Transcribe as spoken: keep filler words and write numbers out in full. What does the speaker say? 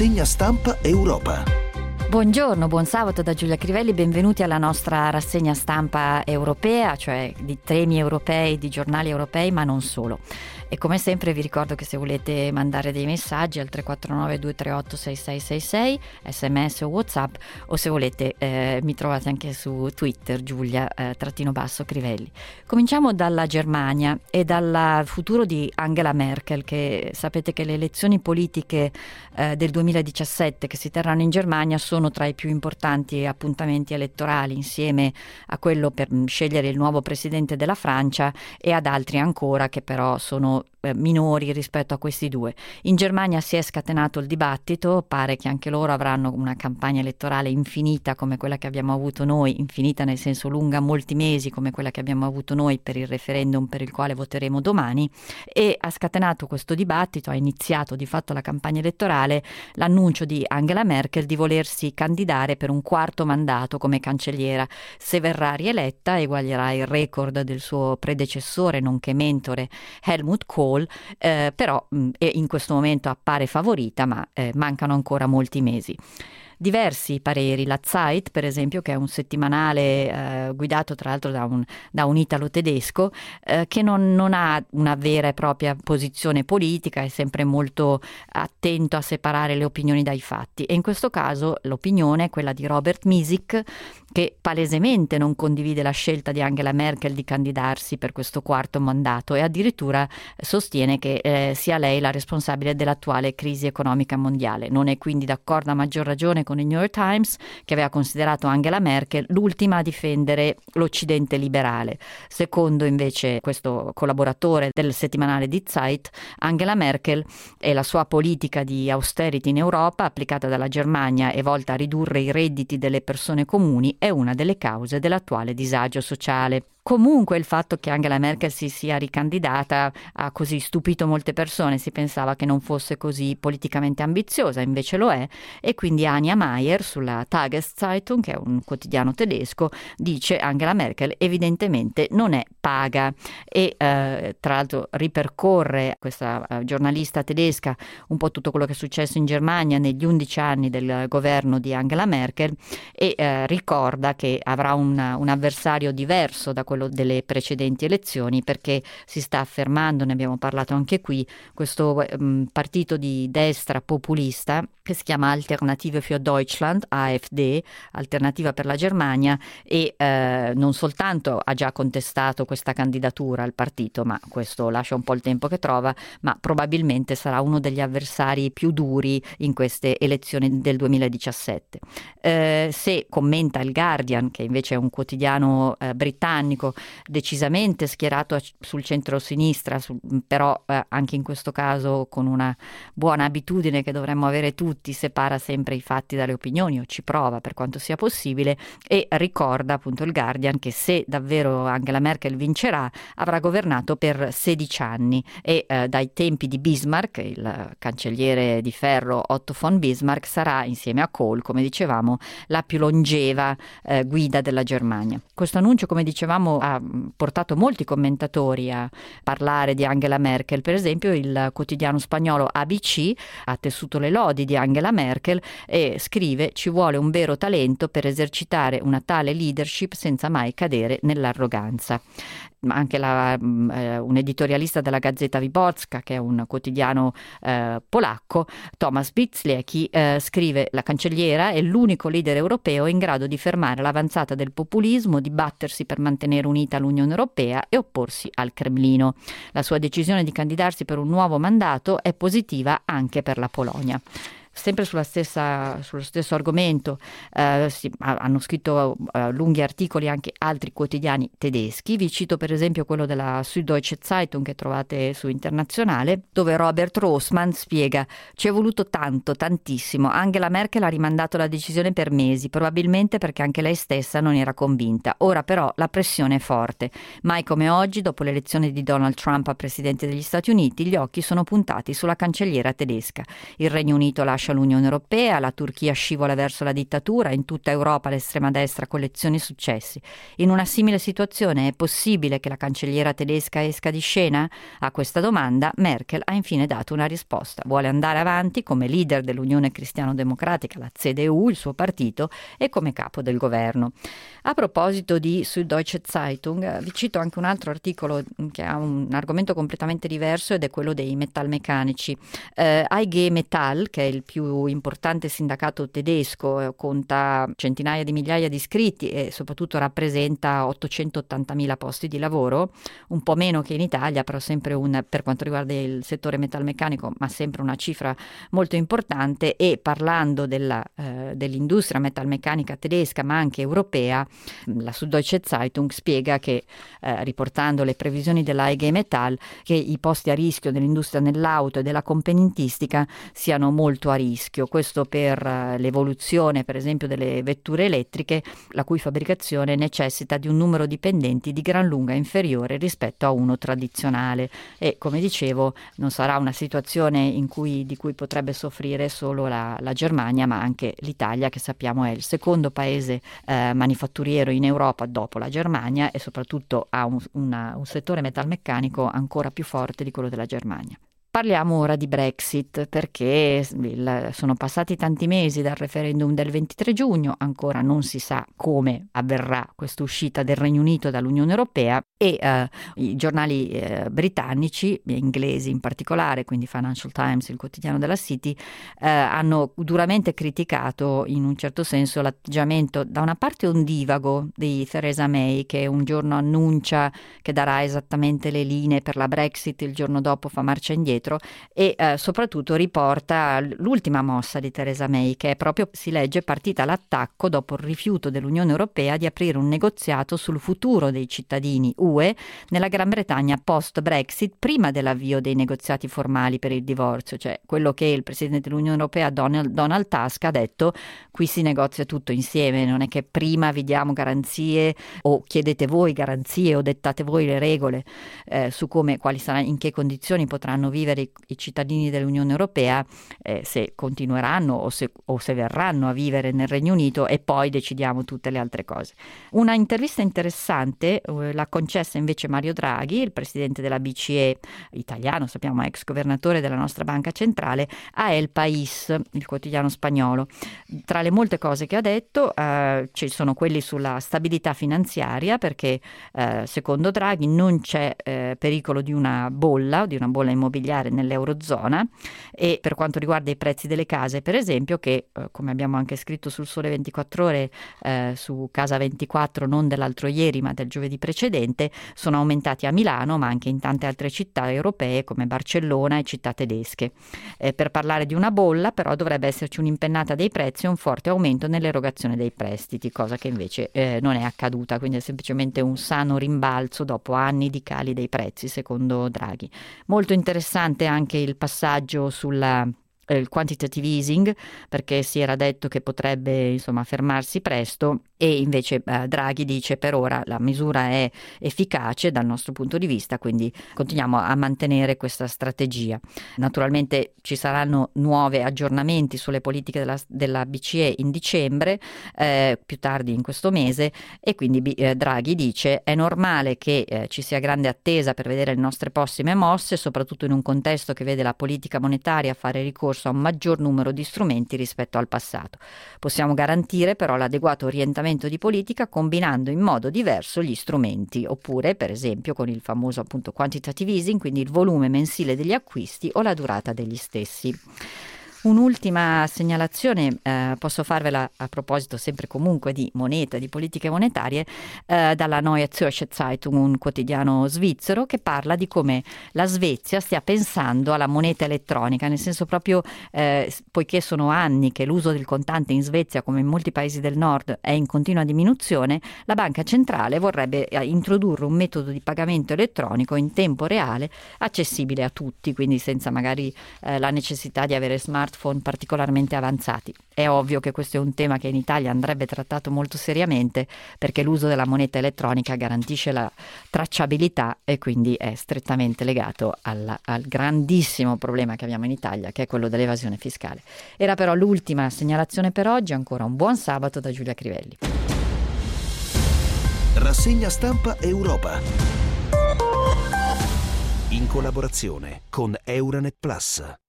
Rassegna stampa Europa. Buongiorno, buon sabato da Giulia Crivelli, benvenuti alla nostra rassegna stampa europea, cioè di temi europei, di giornali europei, ma non solo. E come sempre vi ricordo che se volete mandare dei messaggi al tre quattro nove due tre otto sei sei sei sei, sms o WhatsApp, o se volete eh, mi trovate anche su Twitter, Giulia eh, trattino basso Crivelli. Cominciamo dalla Germania e dal futuro di Angela Merkel, che sapete che le elezioni politiche eh, del duemiladiciassette che si terranno in Germania sono tra i più importanti appuntamenti elettorali, insieme a quello per scegliere il nuovo presidente della Francia e ad altri ancora che però sono minori rispetto a questi due. In Germania si è scatenato il dibattito, pare che anche loro avranno una campagna elettorale infinita come quella che abbiamo avuto noi, infinita nel senso lunga molti mesi come quella che abbiamo avuto noi per il referendum per il quale voteremo domani, e ha scatenato questo dibattito, ha iniziato di fatto la campagna elettorale l'annuncio di Angela Merkel di volersi candidare per un quarto mandato come cancelliera. Se verrà rieletta eguaglierà il record del suo predecessore nonché mentore Helmut Kohl, Eh, però mh, in questo momento appare favorita, ma eh, mancano ancora molti mesi. Diversi pareri, la Zeit per esempio, che è un settimanale eh, guidato tra l'altro da un, da un italo tedesco eh, che non, non ha una vera e propria posizione politica, è sempre molto attento a separare le opinioni dai fatti, e in questo caso l'opinione è quella di Robert Misik, che palesemente non condivide la scelta di Angela Merkel di candidarsi per questo quarto mandato e addirittura sostiene che eh, sia lei la responsabile dell'attuale crisi economica mondiale. Non è quindi d'accordo a maggior ragione con il New York Times, che aveva considerato Angela Merkel l'ultima a difendere l'Occidente liberale. Secondo invece questo collaboratore del settimanale Die Zeit, Angela Merkel e la sua politica di austerity in Europa applicata dalla Germania e volta a ridurre i redditi delle persone comuni è una delle cause dell'attuale disagio sociale. Comunque il fatto che Angela Merkel si sia ricandidata ha così stupito molte persone, si pensava che non fosse così politicamente ambiziosa, invece lo è, e quindi Anja Meier sulla Tageszeitung, che è un quotidiano tedesco, dice Angela Merkel evidentemente non è paga, e eh, tra l'altro ripercorre questa eh, giornalista tedesca un po' tutto quello che è successo in Germania negli undici anni del governo di Angela Merkel e eh, ricorda che avrà un, un avversario diverso da quello delle precedenti elezioni, perché si sta affermando, ne abbiamo parlato anche qui, questo um, partito di destra populista che si chiama Alternative für Deutschland, A F D, Alternativa per la Germania, e eh, non soltanto ha già contestato questa candidatura al partito, ma questo lascia un po' il tempo che trova, ma probabilmente sarà uno degli avversari più duri in queste elezioni del duemiladiciassette. Eh, se commenta il Guardian, che invece è un quotidiano eh, britannico decisamente schierato sul centro-sinistra, sul, però eh, anche in questo caso con una buona abitudine che dovremmo avere tutti, separa sempre i fatti dalle opinioni, o ci prova per quanto sia possibile, e ricorda appunto il Guardian che se davvero Angela Merkel vincerà avrà governato per sedici anni e eh, dai tempi di Bismarck, il cancelliere di ferro Otto von Bismarck, sarà insieme a Kohl, come dicevamo, la più longeva eh, guida della Germania. Questo annuncio, come dicevamo, ha portato molti commentatori a parlare di Angela Merkel. Per esempio il quotidiano spagnolo A B C ha tessuto le lodi di Angela Merkel e scrive: ci vuole un vero talento per esercitare una tale leadership senza mai cadere nell'arroganza. Anche la, eh, un editorialista della Gazeta Wyborcza, che è un quotidiano eh, polacco, Tomasz Biszliecki, eh, scrive: la cancelliera è l'unico leader europeo in grado di fermare l'avanzata del populismo, di battersi per mantenere unita l'Unione Europea e opporsi al Cremlino. La sua decisione di candidarsi per un nuovo mandato è positiva anche per la Polonia. Sempre sulla stessa, sullo stesso argomento eh, si, hanno scritto eh, lunghi articoli anche altri quotidiani tedeschi. Vi cito per esempio quello della Süddeutsche Zeitung che trovate su Internazionale, dove Robert Rossmann spiega: ci è voluto tanto, tantissimo. Angela Merkel ha rimandato la decisione per mesi, probabilmente perché anche lei stessa non era convinta. Ora però la pressione è forte. Mai come oggi, dopo l'elezione di Donald Trump a presidente degli Stati Uniti, gli occhi sono puntati sulla cancelliera tedesca. Il Regno Unito lascia lascia l'Unione Europea, la Turchia scivola verso la dittatura, in tutta Europa l'estrema destra colleziona successi. In una simile situazione è possibile che la cancelliera tedesca esca di scena? A questa domanda Merkel ha infine dato una risposta. Vuole andare avanti come leader dell'Unione Cristiano-Democratica, la C D U, il suo partito, e come capo del governo. A proposito di Süddeutsche Zeitung, vi cito anche un altro articolo che ha un argomento completamente diverso ed è quello dei metalmeccanici. Eh, I G Metall, che è il più importante sindacato tedesco, eh, conta centinaia di migliaia di iscritti e soprattutto rappresenta ottocentottantamila posti di lavoro, un po' meno che in Italia, però sempre un, per quanto riguarda il settore metalmeccanico, ma sempre una cifra molto importante. E parlando della, eh, dell'industria metalmeccanica tedesca ma anche europea, la Süddeutsche Zeitung spiega che, eh, riportando le previsioni della I G Metall, che i posti a rischio dell'industria dell'auto e della componentistica siano molto a rischio. Questo per uh, l'evoluzione, per esempio, delle vetture elettriche, la cui fabbricazione necessita di un numero di dipendenti di gran lunga inferiore rispetto a uno tradizionale. E, come dicevo, non sarà una situazione in cui, di cui potrebbe soffrire solo la, la Germania, ma anche l'Italia, che sappiamo è il secondo paese eh, manifatturiero in Europa dopo la Germania e soprattutto ha un, una, un settore metalmeccanico ancora più forte di quello della Germania. Parliamo ora di Brexit, perché il, sono passati tanti mesi dal referendum del ventitré giugno, ancora non si sa come avverrà questa uscita del Regno Unito dall'Unione Europea e eh, i giornali eh, britannici, inglesi in particolare, quindi Financial Times, il quotidiano della City, eh, hanno duramente criticato in un certo senso l'atteggiamento da una parte ondivago di Theresa May, che un giorno annuncia che darà esattamente le linee per la Brexit, il giorno dopo fa marcia indietro, e eh, soprattutto riporta l'ultima mossa di Theresa May, che è proprio, si legge, partita all'attacco dopo il rifiuto dell'Unione Europea di aprire un negoziato sul futuro dei cittadini U E nella Gran Bretagna post-Brexit, prima dell'avvio dei negoziati formali per il divorzio, cioè quello che il Presidente dell'Unione Europea Donald, Donald Tusk ha detto: qui si negozia tutto insieme, non è che prima vi diamo garanzie o chiedete voi garanzie o dettate voi le regole eh, su come, quali saranno, in che condizioni potranno vivere i, i cittadini dell'Unione Europea, eh, se continueranno o se, o se verranno a vivere nel Regno Unito, e poi decidiamo tutte le altre cose. Una intervista interessante eh, l'ha concessa invece Mario Draghi, il presidente della B C E italiano, sappiamo ex governatore della nostra banca centrale, a El País, il quotidiano spagnolo. Tra le molte cose che ha detto eh, ci sono quelli sulla stabilità finanziaria, perché eh, secondo Draghi non c'è eh, pericolo di una bolla, di una bolla immobiliare nell'Eurozona, e per quanto riguarda i prezzi delle case, per esempio, che eh, come abbiamo anche scritto sul Sole ventiquattro Ore, eh, su Casa ventiquattro, non dell'altro ieri ma del giovedì precedente, sono aumentati a Milano ma anche in tante altre città europee come Barcellona e città tedesche. Eh, per parlare di una bolla però dovrebbe esserci un'impennata dei prezzi e un forte aumento nell'erogazione dei prestiti, cosa che invece eh, non è accaduta, quindi è semplicemente un sano rimbalzo dopo anni di cali dei prezzi, secondo Draghi. Molto interessante anche il passaggio sulla eh, il quantitative easing, perché si era detto che potrebbe insomma fermarsi presto, e invece eh, Draghi dice per ora la misura è efficace dal nostro punto di vista, quindi continuiamo a mantenere questa strategia. Naturalmente ci saranno nuovi aggiornamenti sulle politiche della, della B C E in dicembre, eh, più tardi in questo mese, e quindi eh, Draghi dice è normale che eh, ci sia grande attesa per vedere le nostre prossime mosse, soprattutto in un contesto che vede la politica monetaria fare ricorso a un maggior numero di strumenti rispetto al passato. Possiamo garantire però l'adeguato orientamento di politica combinando in modo diverso gli strumenti, oppure per esempio con il famoso appunto quantitative easing, quindi il volume mensile degli acquisti o la durata degli stessi. Un'ultima segnalazione eh, posso farvela a proposito sempre comunque di moneta, di politiche monetarie, eh, dalla Neue Zürcher Zeitung, un quotidiano svizzero, che parla di come la Svezia stia pensando alla moneta elettronica, nel senso proprio eh, poiché sono anni che l'uso del contante in Svezia, come in molti paesi del nord, è in continua diminuzione, la banca centrale vorrebbe introdurre un metodo di pagamento elettronico in tempo reale accessibile a tutti, quindi senza magari eh, la necessità di avere smart smartphone particolarmente avanzati. È ovvio che questo è un tema che in Italia andrebbe trattato molto seriamente, perché l'uso della moneta elettronica garantisce la tracciabilità e quindi è strettamente legato alla, al grandissimo problema che abbiamo in Italia, che è quello dell'evasione fiscale. Era però l'ultima segnalazione per oggi. Ancora un buon sabato da Giulia Crivelli. Rassegna stampa Europa, in collaborazione con Euranet Plus.